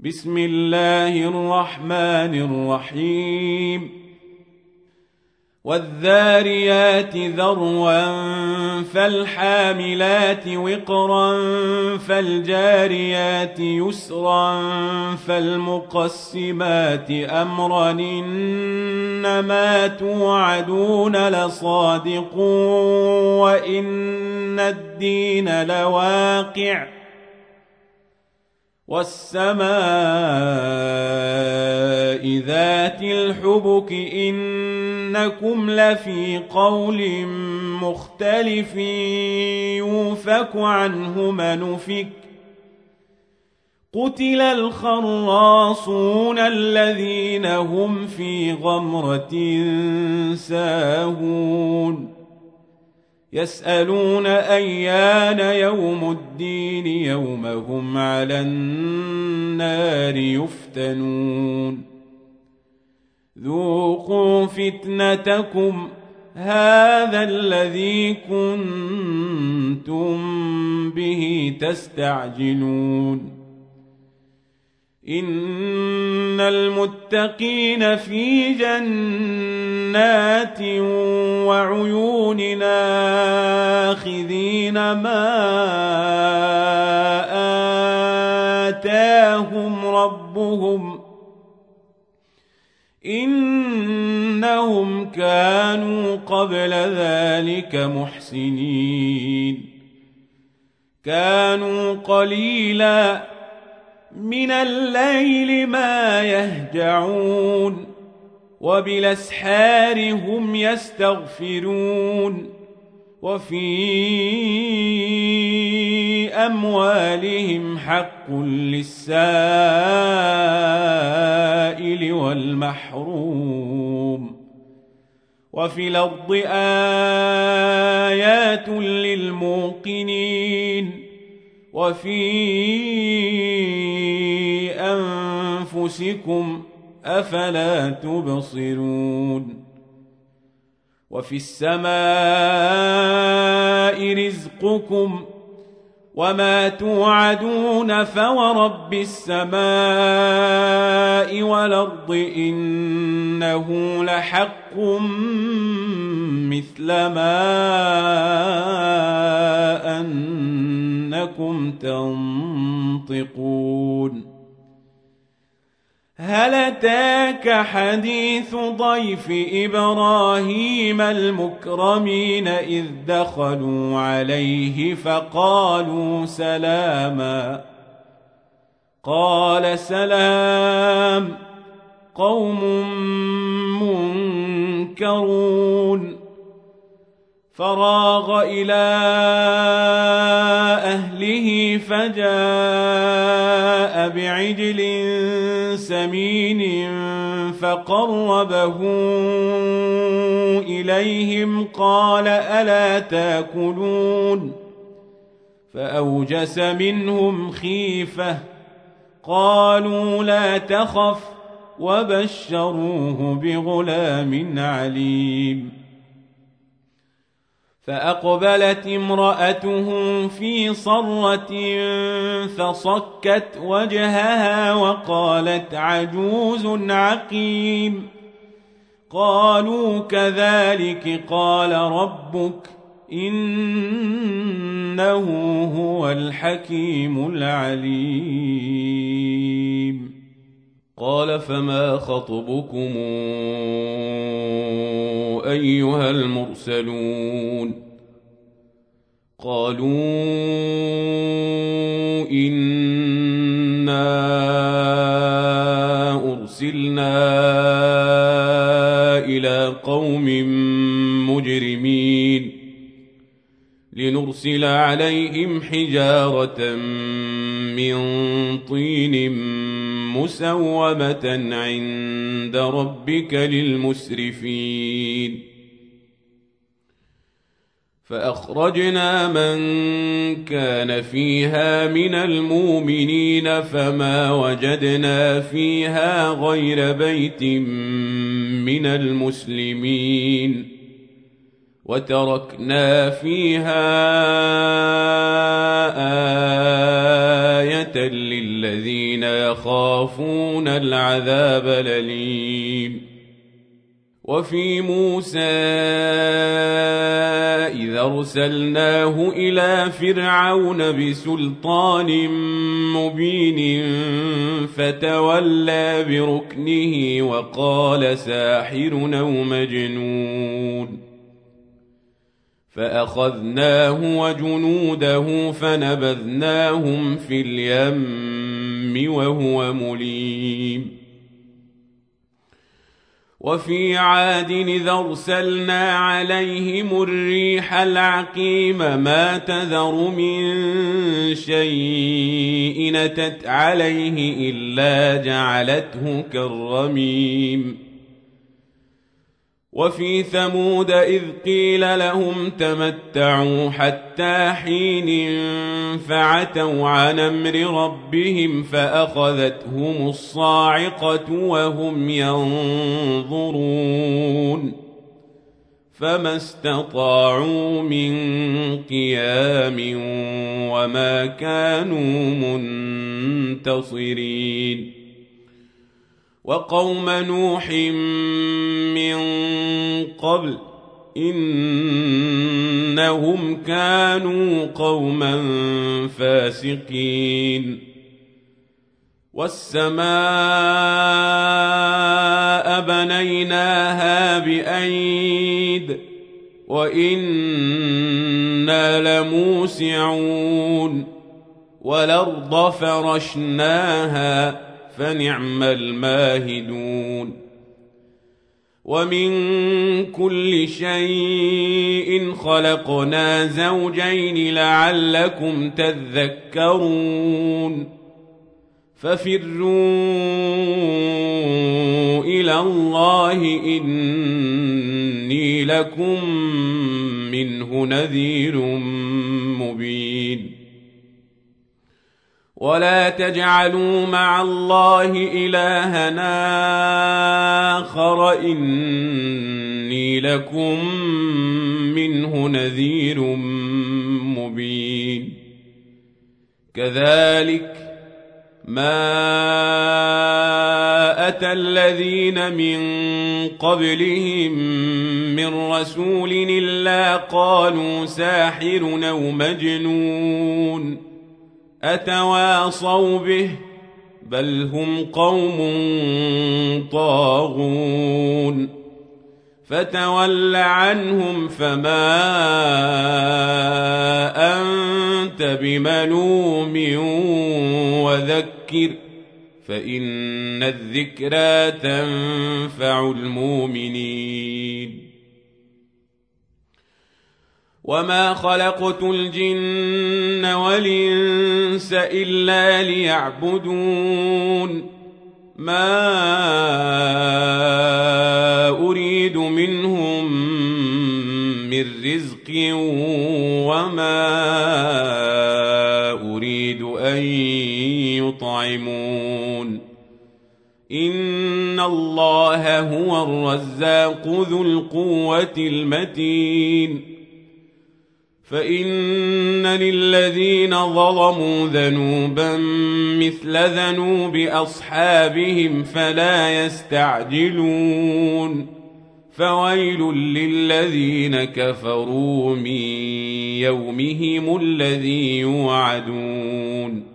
بسم الله الرحمن الرحيم والذاريات ذروا فالحاملات وقرا فالجاريات يسرا فالمقسمات أمرا إنما توعدون لصادق وإن الدين لواقع والسماء ذات الحبك إنكم لفي قول مختلف يوفك عنه من أفك قتل الخراصون الذين هم في غمرة ساهون يسألون أيان يوم الدين يوم هم على النار يفتنون ذوقوا فتنتكم هذا الذي كنتم به تستعجلون إن المتقين في جنات وعيون آخذين ما آتاهم ربهم إنهم كانوا قبل ذلك محسنين كانوا قليلا من الليل ما يهجعون وبالأسحار هم يستغفرون وفي أموالهم حق للسائل والمحروم وفي الأرض آيات للموقنين وفي أنفسكم أفلا تبصرون وفي السماء رزقكم وما توعدون فورب السماء والأرض إنه لحق مثل ما أنكم تنطقون هل أتاك حديث ضيف إبراهيم المكرمين إذ دخلوا عليه فقالوا سلاما قال سلام قوم منكرون فراغ إلى أهله فجاء بعجل سمين فقربه إليهم قال ألا تأكلون فأوجس منهم خيفة قالوا لا تخف وبشروه بغلام عليم فأقبلت امرأته في صرة فصكت وجهها وقالت عجوز عقيم قالوا كذلك قال ربك إنه هو الحكيم العليم قال فما خطبكم أيها المرسلون قالوا إنا أرسلنا إلى قوم مجرمين لنرسل عليهم حجارة من طين مسومة عند ربك للمسرفين فأخرجنا من كان فيها من المؤمنين فما وجدنا فيها غير بيت من المسلمين وتركنا فيها آية للذين يخافون العذاب الأليم. وفي موسى إذا أرسلناه إلى فرعون بسلطان مبين فتولى بركنه وقال ساحر أو مجنون، فأخذناه وجنوده فنبذناهم في اليم وهو مليم. وفي عاد إذا أرسلنا عليهم الريح العقيم ما تذر من شيء أتت عليه إلا جعلته كالرميم. وفي ثمود إذ قيل لهم تمتعوا حتى حين فعتوا عن أمر ربهم فأخذتهم الصاعقة وهم ينظرون فما استطاعوا من قيام وما كانوا منتصرين. وقوم نوح من قبل إنهم كانوا قوما فاسقين. والسماء بنيناها بأيد وإنا لموسعون. والأرض فرشناها فنعم الماهدون. ومن كل شيء خلقنا زوجين لعلكم تذكرون. ففروا إلى الله إني لكم منه نذير مبين. ولا تجعلوا مع الله إلهنا آخر إني لكم منه نذير مبين. كذلك ما أتى الذين من قبلهم من رسول إلا قالوا ساحر أو مجنون أتواصوا به بل هم قوم طاغون. فتول عنهم فما أنت بملوم وذكر فإن الذكرى تنفع المؤمنين. وما خلقت الجن والإنس إلا ليعبدون ما أريد منهم من رزق وما أريد أن يطعمون إن الله هو الرزاق ذو القوة المتين. فإن للذين ظلموا ذنوبا مثل ذنوب أصحابهم فلا يستعجلون. فويل للذين كفروا من يومهم الذي يوعدون.